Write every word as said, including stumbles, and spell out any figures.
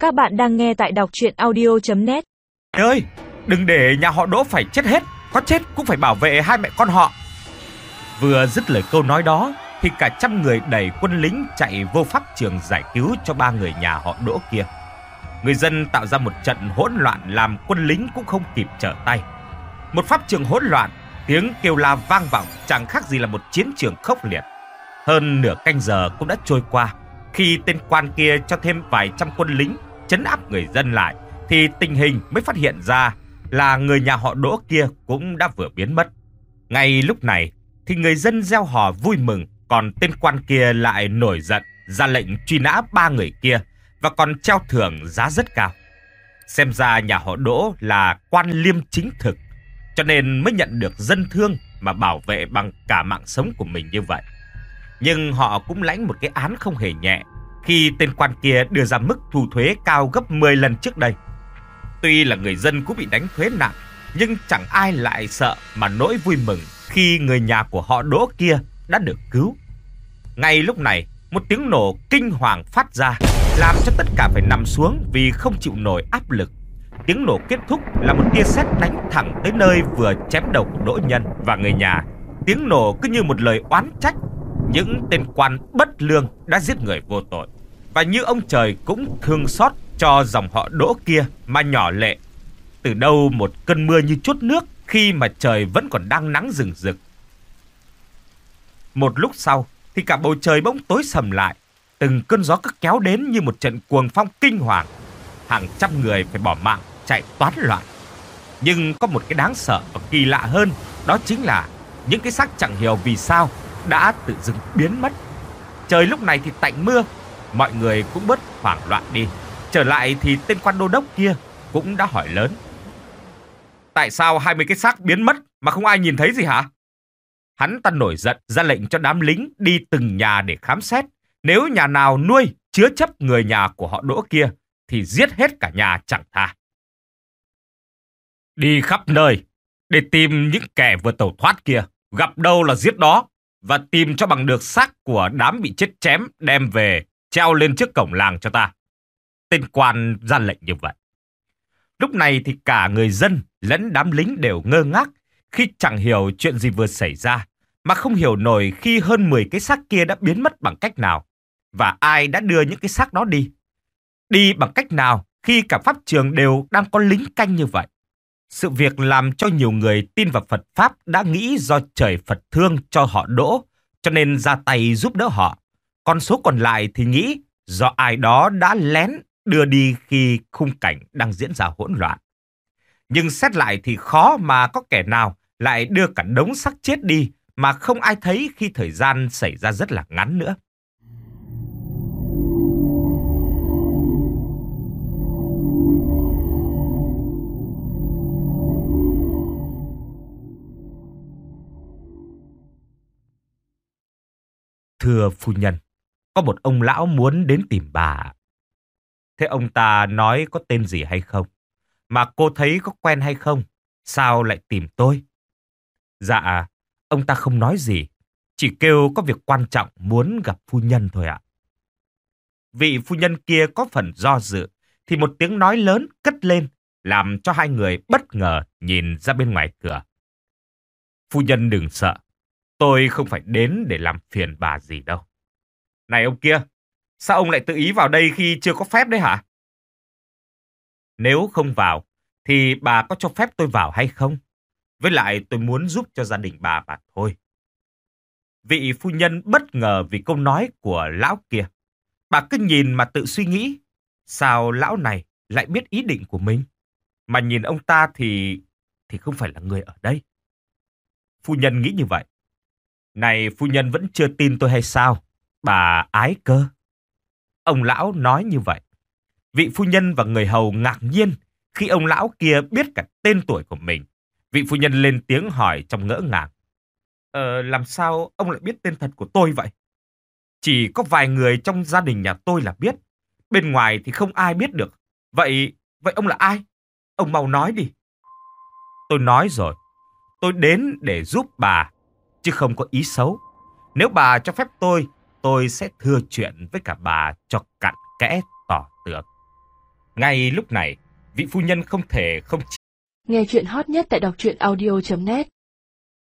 Các bạn đang nghe tại đọc truyện audio chấm net. Ơi, đừng để nhà họ Đỗ phải chết hết, có chết cũng phải bảo vệ hai mẹ con họ. Vừa dứt lời câu nói đó thì cả trăm người đẩy quân lính chạy vô pháp trường giải cứu cho ba người nhà họ Đỗ kia. Người dân tạo ra một trận hỗn loạn làm quân lính cũng không kịp trở tay. Một pháp trường hỗn loạn, tiếng kêu la vang vọng chẳng khác gì là một chiến trường khốc liệt. Hơn nửa canh giờ cũng đã trôi qua. Khi tên quan kia cho thêm vài trăm quân lính trấn áp người dân lại thì tình hình mới phát hiện ra là người nhà họ Đỗ kia cũng đã vừa biến mất. Ngay lúc này thì người dân reo hò vui mừng, còn tên quan kia lại nổi giận ra lệnh truy nã ba người kia và còn treo thưởng giá rất cao. Xem ra nhà họ Đỗ là quan liêm chính thực, cho nên mới nhận được dân thương mà bảo vệ bằng cả mạng sống của mình như vậy. Nhưng họ cũng lãnh một cái án không hề nhẹ khi tên quan kia đưa ra mức thu thuế cao gấp mười lần trước đây. Tuy là người dân cũng bị đánh thuế nặng, nhưng chẳng ai lại sợ mà nỗi vui mừng khi người nhà của họ Đỗ kia đã được cứu. Ngay lúc này, một tiếng nổ kinh hoàng phát ra, làm cho tất cả phải nằm xuống vì không chịu nổi áp lực. Tiếng nổ kết thúc là một tia sét đánh thẳng tới nơi vừa chém đầu của Đỗ Nhân và người nhà. Tiếng nổ cứ như một lời oán trách những tên quan bất lương đã giết người vô tội, và như ông trời cũng thương xót cho dòng họ Đỗ kia mà nhỏ lệ. Từ đâu một cơn mưa như trút nước khi mà trời vẫn còn đang nắng rừng rực. Một lúc sau thì cả bầu trời bỗng tối sầm lại. Từng cơn gió cứ kéo đến như một trận cuồng phong kinh hoàng. Hàng trăm người phải bỏ mạng chạy toán loạn. Nhưng có một cái đáng sợ và kỳ lạ hơn, đó chính là những cái xác chẳng hiểu vì sao đã tự dưng biến mất. Trời lúc này thì tạnh mưa, mọi người cũng bớt hoảng loạn đi. Trở lại thì tên quan đô đốc kia cũng đã hỏi lớn: tại sao hai mươi cái xác biến mất mà không ai nhìn thấy gì hả? Hắn ta nổi giận ra lệnh cho đám lính đi từng nhà để khám xét. Nếu nhà nào nuôi chứa chấp người nhà của họ Đỗ kia thì giết hết cả nhà chẳng tha. Đi khắp nơi để tìm những kẻ vừa tẩu thoát kia, gặp đâu là giết đó, và tìm cho bằng được xác của đám bị chết chém đem về treo lên trước cổng làng cho ta. Tên quan ra lệnh như vậy. Lúc này thì cả người dân lẫn đám lính đều ngơ ngác khi chẳng hiểu chuyện gì vừa xảy ra, mà không hiểu nổi khi hơn mười cái xác kia đã biến mất bằng cách nào, và ai đã đưa những cái xác đó đi. Đi bằng cách nào khi cả pháp trường đều đang có lính canh như vậy. Sự việc làm cho nhiều người tin vào Phật Pháp đã nghĩ do trời Phật thương cho họ Đỗ, cho nên ra tay giúp đỡ họ. Còn số còn lại thì nghĩ do ai đó đã lén đưa đi khi khung cảnh đang diễn ra hỗn loạn. Nhưng xét lại thì khó mà có kẻ nào lại đưa cả đống xác chết đi mà không ai thấy khi thời gian xảy ra rất là ngắn nữa. Thưa phu nhân, có một ông lão muốn đến tìm bà. Thế ông ta nói có tên gì hay không? Mà cô thấy có quen hay không? Sao lại tìm tôi? Dạ, ông ta không nói gì. Chỉ kêu có việc quan trọng muốn gặp phu nhân thôi ạ. Vị phu nhân kia có phần do dự, thì một tiếng nói lớn cất lên, làm cho hai người bất ngờ nhìn ra bên ngoài cửa. Phu nhân đừng sợ. Tôi không phải đến để làm phiền bà gì đâu. Này ông kia, sao ông lại tự ý vào đây khi chưa có phép đấy hả? Nếu không vào, thì bà có cho phép tôi vào hay không? Với lại tôi muốn giúp cho gia đình bà mà thôi. Vị phu nhân bất ngờ vì câu nói của lão kia. Bà cứ nhìn mà tự suy nghĩ, sao lão này lại biết ý định của mình? Mà nhìn ông ta thì thì không phải là người ở đây. Phu nhân nghĩ như vậy. Này, phu nhân vẫn chưa tin tôi hay sao? Bà ái cơ. Ông lão nói như vậy. Vị phu nhân và người hầu ngạc nhiên khi ông lão kia biết cả tên tuổi của mình. Vị phu nhân lên tiếng hỏi trong ngỡ ngàng. Ờ, làm sao ông lại biết tên thật của tôi vậy? Chỉ có vài người trong gia đình nhà tôi là biết. Bên ngoài thì không ai biết được. Vậy, vậy ông là ai? Ông mau nói đi. Tôi nói rồi. Tôi đến để giúp bà, chứ không có ý xấu. Nếu bà cho phép tôi, tôi sẽ thưa chuyện với cả bà cho cặn kẽ tỏ tường. Ngay lúc này, vị phu nhân không thể không Nghe chuyện hot nhất tại đọc truyện audio chấm net